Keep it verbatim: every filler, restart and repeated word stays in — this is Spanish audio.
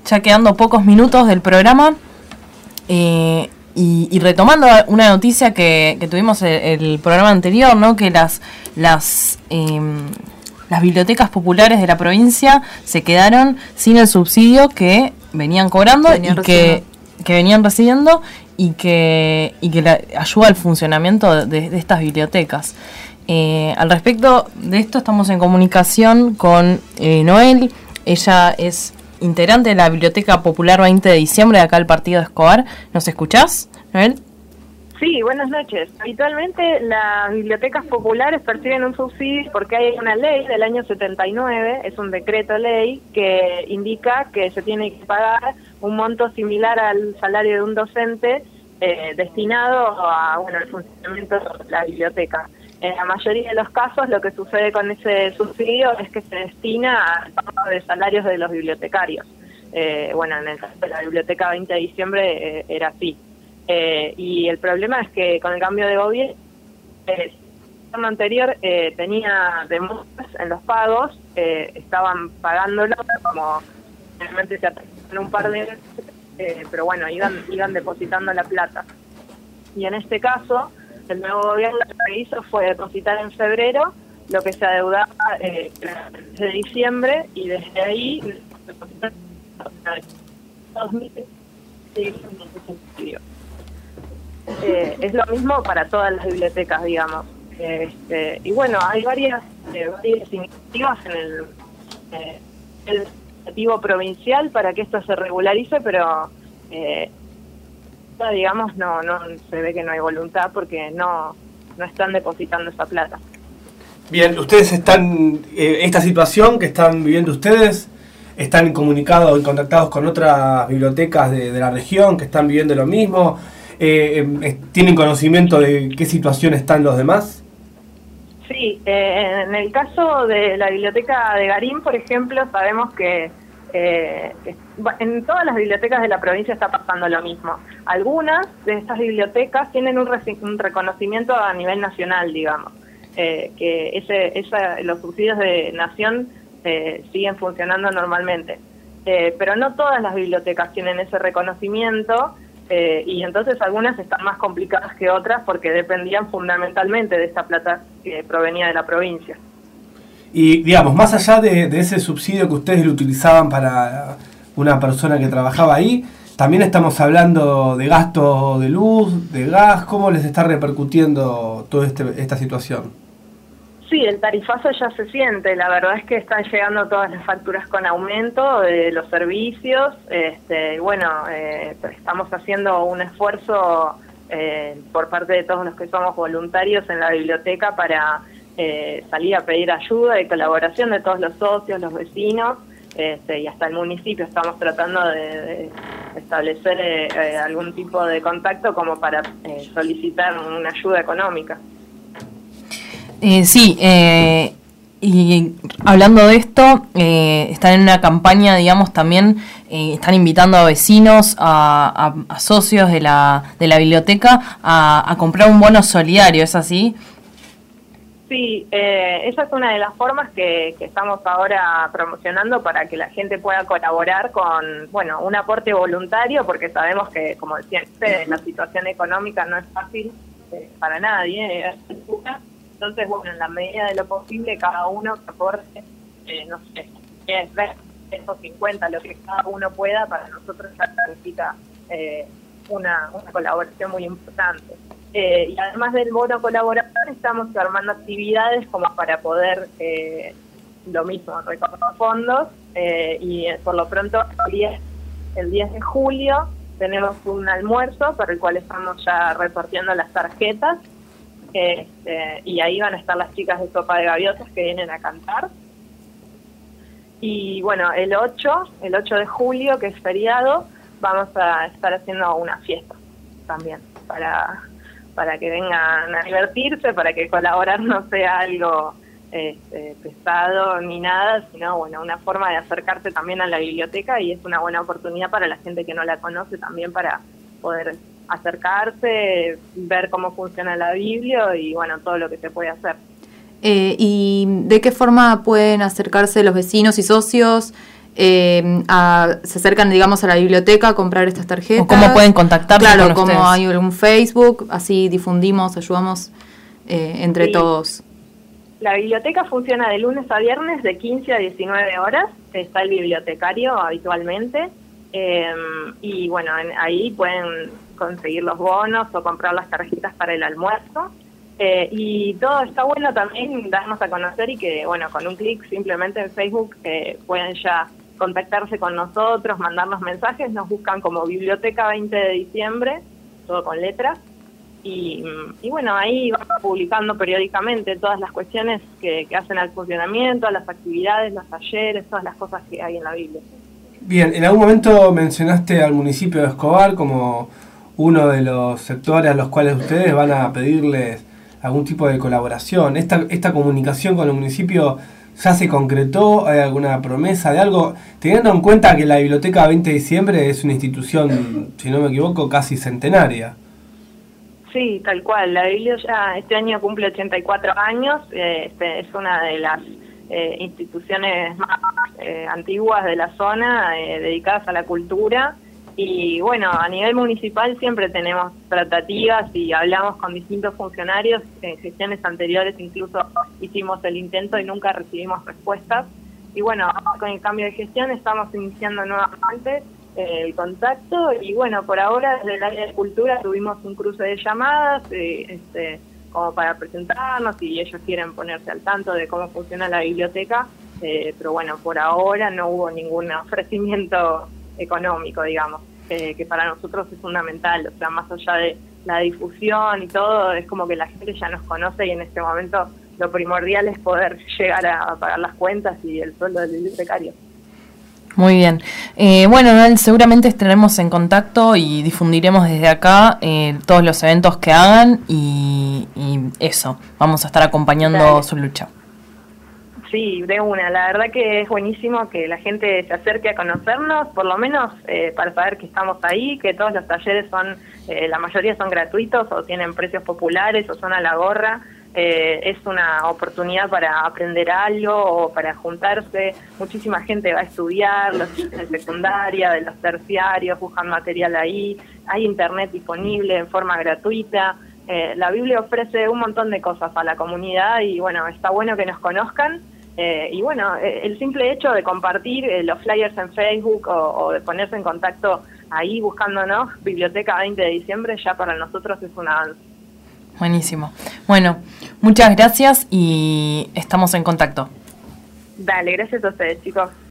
ya quedando pocos minutos del programa, eh, y, y retomando una noticia que, que tuvimos el, el programa anterior, ¿no? Que las las eh, las bibliotecas populares de la provincia se quedaron sin el subsidio que venían cobrando venían y que, que venían recibiendo y que y que la, ayuda al funcionamiento de, de estas bibliotecas. Eh, al respecto de esto estamos en comunicación con eh, Noel. Ella es integrante de la Biblioteca Popular veinte de diciembre de acá del Partido de Escobar. ¿Nos escuchás, Noel? Sí, buenas noches. Habitualmente las bibliotecas populares perciben un subsidio porque hay una ley del año setenta y nueve, es un decreto ley que indica que se tiene que pagar un monto similar al salario de un docente eh, destinado a bueno el funcionamiento de la biblioteca. En la mayoría de los casos lo que sucede con ese subsidio es que se destina al pago de salarios de los bibliotecarios. Eh, bueno, en el caso de la Biblioteca veinte de diciembre eh, era así. Eh, y el problema es que con el cambio de gobierno, eh, el gobierno anterior eh, tenía demoras en los pagos, eh, estaban pagándolo como realmente se atrasaron un par de veces, eh, pero bueno, iban, iban depositando la plata. Y en este caso, el nuevo gobierno lo que hizo fue depositar en febrero lo que se adeudaba eh, desde diciembre, y desde ahí dos mil eh, es lo mismo para todas las bibliotecas, digamos. Este, y bueno, hay varias, eh, varias iniciativas en el, eh, el legislativo provincial para que esto se regularice, pero eh, digamos no no se ve que no hay voluntad porque no no están depositando esa plata. Bien, ustedes están, eh, esta situación que están viviendo ustedes, están comunicados y contactados con otras bibliotecas de, de la región que están viviendo lo mismo, eh, eh, ¿tienen conocimiento de qué situación están los demás? Sí, eh, en el caso de la biblioteca de Garín, por ejemplo, sabemos que Eh, en todas las bibliotecas de la provincia está pasando lo mismo. Algunas de estas bibliotecas tienen un, rec- un reconocimiento a nivel nacional, digamos, eh, que ese, esa, los subsidios de nación eh, siguen funcionando normalmente, eh, pero no todas las bibliotecas tienen ese reconocimiento, eh, y entonces algunas están más complicadas que otras porque dependían fundamentalmente de esta plata que provenía de la provincia. Y, digamos, más allá de, de ese subsidio que ustedes lo utilizaban para una persona que trabajaba ahí, también estamos hablando de gasto de luz, de gas. ¿Cómo les está repercutiendo toda este, esta situación? Sí, el tarifazo ya se siente. La verdad es que están llegando todas las facturas con aumento de los servicios. Este, bueno, eh, estamos haciendo un esfuerzo eh, por parte de todos los que somos voluntarios en la biblioteca para Eh, salir a pedir ayuda y colaboración de todos los socios, los vecinos, este, y hasta el municipio estamos tratando de, de establecer eh, eh, algún tipo de contacto como para eh, solicitar una ayuda económica. Eh, sí, eh, y hablando de esto, eh, están en una campaña, digamos, también eh, están invitando a vecinos, a, a, a socios de la, de la biblioteca a, a comprar un bono solidario, ¿es así? Sí, eh, esa es una de las formas que, que estamos ahora promocionando para que la gente pueda colaborar con, bueno, un aporte voluntario, porque sabemos que, como decían ustedes, la situación económica no es fácil eh, para nadie. Eh, entonces, bueno, en la medida de lo posible, cada uno que aporte, eh, no sé, diez, veinte, cincuenta, lo que cada uno pueda, para nosotros ya significa eh, una, una colaboración muy importante. Eh, y además del bono colaborador, estamos armando actividades como para poder, eh, lo mismo, recaudar fondos, eh, y por lo pronto el diez, el diez de julio tenemos un almuerzo para el cual estamos ya repartiendo las tarjetas, este, y ahí van a estar las chicas de Sopa de Gaviotas que vienen a cantar. Y bueno, el ocho, el ocho de julio, que es feriado, vamos a estar haciendo una fiesta también para... para que vengan a divertirse, para que colaborar no sea algo este, pesado ni nada, sino bueno, una forma de acercarse también a la biblioteca, y es una buena oportunidad para la gente que no la conoce también para poder acercarse, ver cómo funciona la biblia y bueno, todo lo que se puede hacer. Eh, ¿Y de qué forma pueden acercarse los vecinos y socios eh, a, se acercan, digamos, a la biblioteca a comprar estas tarjetas. ¿O cómo pueden contactarse claro, con como ustedes? hay un Facebook, así difundimos, ayudamos eh, entre Sí. todos. La biblioteca funciona de lunes a viernes de quince a diecinueve horas, está el bibliotecario habitualmente, eh, y bueno, en, ahí pueden conseguir los bonos o comprar las tarjetas para el almuerzo, eh, y todo está bueno también darnos a conocer y que, bueno, con un clic simplemente en Facebook eh, pueden ya contactarse con nosotros, mandarnos mensajes, nos buscan como Biblioteca veinte de diciembre, todo con letras. Y, y bueno, ahí vamos publicando periódicamente todas las cuestiones que, que hacen al funcionamiento, las actividades, los talleres, todas las cosas que hay en la Biblia. Bien, en algún momento mencionaste al municipio de Escobar como uno de los sectores a los cuales ustedes van a pedirles algún tipo de colaboración. ¿Esta, esta comunicación con el municipio ya se concretó? ¿Hay alguna promesa de algo? Teniendo en cuenta que la Biblioteca veinte de diciembre es una institución, si no me equivoco, casi centenaria. Sí, tal cual. La Biblia ya este año cumple ochenta y cuatro años. Eh, este, es una de las eh, instituciones más eh, antiguas de la zona, eh, dedicadas a la cultura. Y bueno, a nivel municipal siempre tenemos tratativas y hablamos con distintos funcionarios. En gestiones anteriores incluso hicimos el intento y nunca recibimos respuestas. Y bueno, con el cambio de gestión estamos iniciando nuevamente el contacto y bueno, por ahora desde el área de cultura tuvimos un cruce de llamadas eh, este, como para presentarnos y ellos quieren ponerse al tanto de cómo funciona la biblioteca, eh, pero bueno, por ahora no hubo ningún ofrecimiento económico, digamos, eh, que para nosotros es fundamental, o sea, más allá de la difusión y todo, es como que la gente ya nos conoce y en este momento lo primordial es poder llegar a pagar las cuentas y el sueldo del bibliotecario. Muy bien. Eh, bueno, Noel, seguramente estaremos en contacto y difundiremos desde acá eh, todos los eventos que hagan y, y eso, vamos a estar acompañando Dale. su lucha. Sí, de una. La verdad que es buenísimo que la gente se acerque a conocernos, por lo menos eh, para saber que estamos ahí, que todos los talleres son, eh, la mayoría son gratuitos o tienen precios populares o son a la gorra. Eh, es una oportunidad para aprender algo o para juntarse. Muchísima gente va a estudiar, los de secundaria, de los terciarios, buscan material ahí. Hay internet disponible en forma gratuita. Eh, la Biblia ofrece un montón de cosas a la comunidad y bueno, está bueno que nos conozcan. Eh, y bueno, eh, el simple hecho de compartir eh, los flyers en Facebook o, o de ponerse en contacto ahí buscándonos, Biblioteca veinte de diciembre, ya para nosotros es un avance. Buenísimo. Bueno, muchas gracias y estamos en contacto. Dale, gracias a ustedes, chicos.